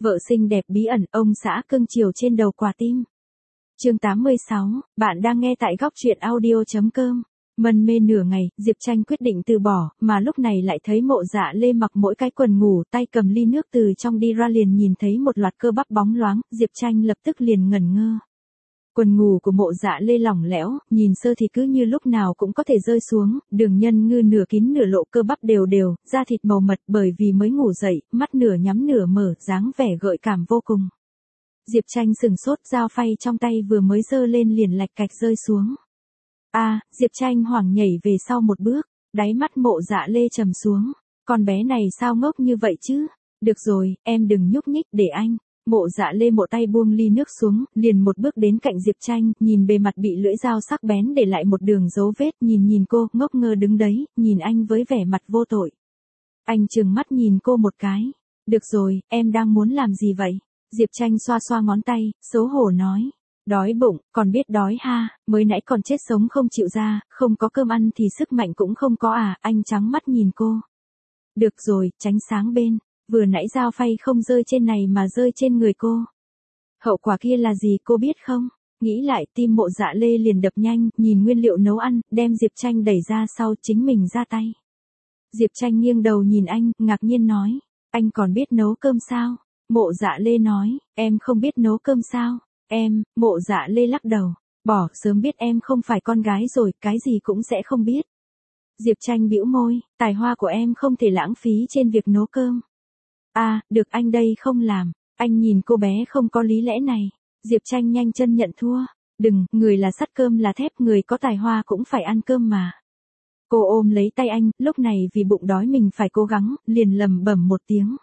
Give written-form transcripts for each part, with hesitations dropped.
Vợ xinh đẹp bí ẩn, ông xã cưng chiều trên đầu quả tim. Chương 86, bạn đang nghe tại góc truyện audio.com. Mân mê nửa ngày, Diệp Tranh quyết định từ bỏ, mà lúc này lại thấy Mộ Dạ Lê mặc mỗi cái quần ngủ, tay cầm ly nước từ trong đi ra, liền nhìn thấy một loạt cơ bắp bóng loáng, Diệp Tranh lập tức liền ngẩn ngơ. Quần ngủ của Mộ Dạ Lê lỏng lẻo, nhìn sơ thì cứ như lúc nào cũng có thể rơi xuống, đường nhân ngư nửa kín nửa lộ, cơ bắp đều đều, da thịt màu mật, bởi vì mới ngủ dậy, mắt nửa nhắm nửa mở, dáng vẻ gợi cảm vô cùng. Diệp Tranh sừng sốt, dao phay trong tay vừa mới giơ lên liền lạch cạch rơi xuống. Diệp Tranh hoảng nhảy về sau một bước, đáy mắt Mộ Dạ Lê trầm xuống. Con bé này sao ngốc như vậy chứ? Được rồi, em đừng nhúc nhích, để anh. Mộ Dạ Lê một tay buông ly nước xuống, liền một bước đến cạnh Diệp Tranh, nhìn bề mặt bị lưỡi dao sắc bén để lại một đường dấu vết, nhìn cô, ngốc ngơ đứng đấy, nhìn anh với vẻ mặt vô tội. Anh trừng mắt nhìn cô một cái. Được rồi, em đang muốn làm gì vậy? Diệp Tranh xoa xoa ngón tay, xấu hổ nói. Đói bụng, còn biết đói ha, mới nãy còn chết sống không chịu ra, không có cơm ăn thì sức mạnh cũng không có à, anh trắng mắt nhìn cô. Được rồi, tránh sáng bên, vừa nãy dao phay không rơi trên này mà rơi trên người cô. Hậu quả kia là gì cô biết không? Nghĩ lại tim Mộ Dạ Lê liền đập nhanh, nhìn nguyên liệu nấu ăn, đem Diệp Tranh đẩy ra sau, chính mình ra tay. Diệp Tranh nghiêng đầu nhìn anh, ngạc nhiên nói, anh còn biết nấu cơm sao? Mộ Dạ Lê nói, em không biết nấu cơm sao? Mộ Dạ Lê lắc đầu, sớm biết em không phải con gái rồi, cái gì cũng sẽ không biết. Diệp Tranh bĩu môi, tài hoa của em không thể lãng phí trên việc nấu cơm. Được, anh đây không làm. Anh nhìn cô bé không có lý lẽ này. Diệp Tranh nhanh chân nhận thua. Đừng, người là sắt cơm là thép, người có tài hoa cũng phải ăn cơm mà. Cô ôm lấy tay anh, lúc này vì bụng đói mình phải cố gắng, liền lầm bẩm một tiếng.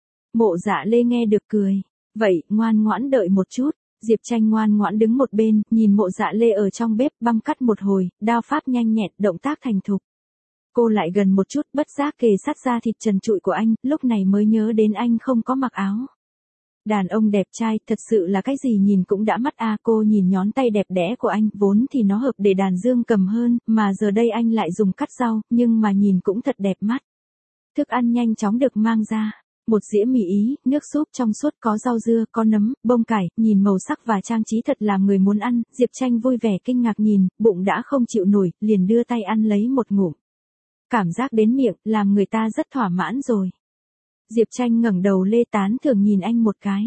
Mộ Dạ Lê nghe được cười. Vậy, ngoan ngoãn đợi một chút. Diệp Tranh ngoan ngoãn đứng một bên, nhìn Mộ Dạ Lê ở trong bếp băm cắt một hồi, đao pháp nhanh nhẹn, động tác thành thục. Cô lại gần một chút, bất giác kề sát da thịt trần trụi của anh, lúc này mới nhớ đến anh không có mặc áo. Đàn ông đẹp trai, thật sự là cái gì nhìn cũng đã mắt cô nhìn nhón tay đẹp đẽ của anh, vốn thì nó hợp để đàn dương cầm hơn, mà giờ đây anh lại dùng cắt rau, nhưng mà nhìn cũng thật đẹp mắt. Thức ăn nhanh chóng được mang ra. Một dĩa mì Ý, nước súp trong suốt, có rau dưa, có nấm, bông cải, nhìn màu sắc và trang trí thật làm người muốn ăn. Diệp Tranh vui vẻ kinh ngạc nhìn, bụng đã không chịu nổi, liền đưa tay ăn lấy một ngụm. Cảm giác đến miệng, làm người ta rất thỏa mãn rồi. Diệp Tranh ngẩng đầu lê tán thưởng nhìn anh một cái.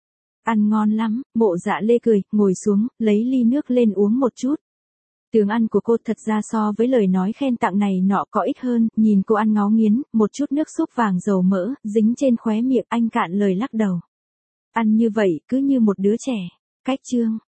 Ăn ngon lắm, Mộ Dạ Lê cười, ngồi xuống, lấy ly nước lên uống một chút. Tướng ăn của cô thật ra so với lời nói khen tặng này nọ có ít hơn, nhìn cô ăn ngấu nghiến, một chút nước súp vàng dầu mỡ, dính trên khóe miệng, anh cạn lời lắc đầu. Ăn như vậy, cứ như một đứa trẻ. Cách chương.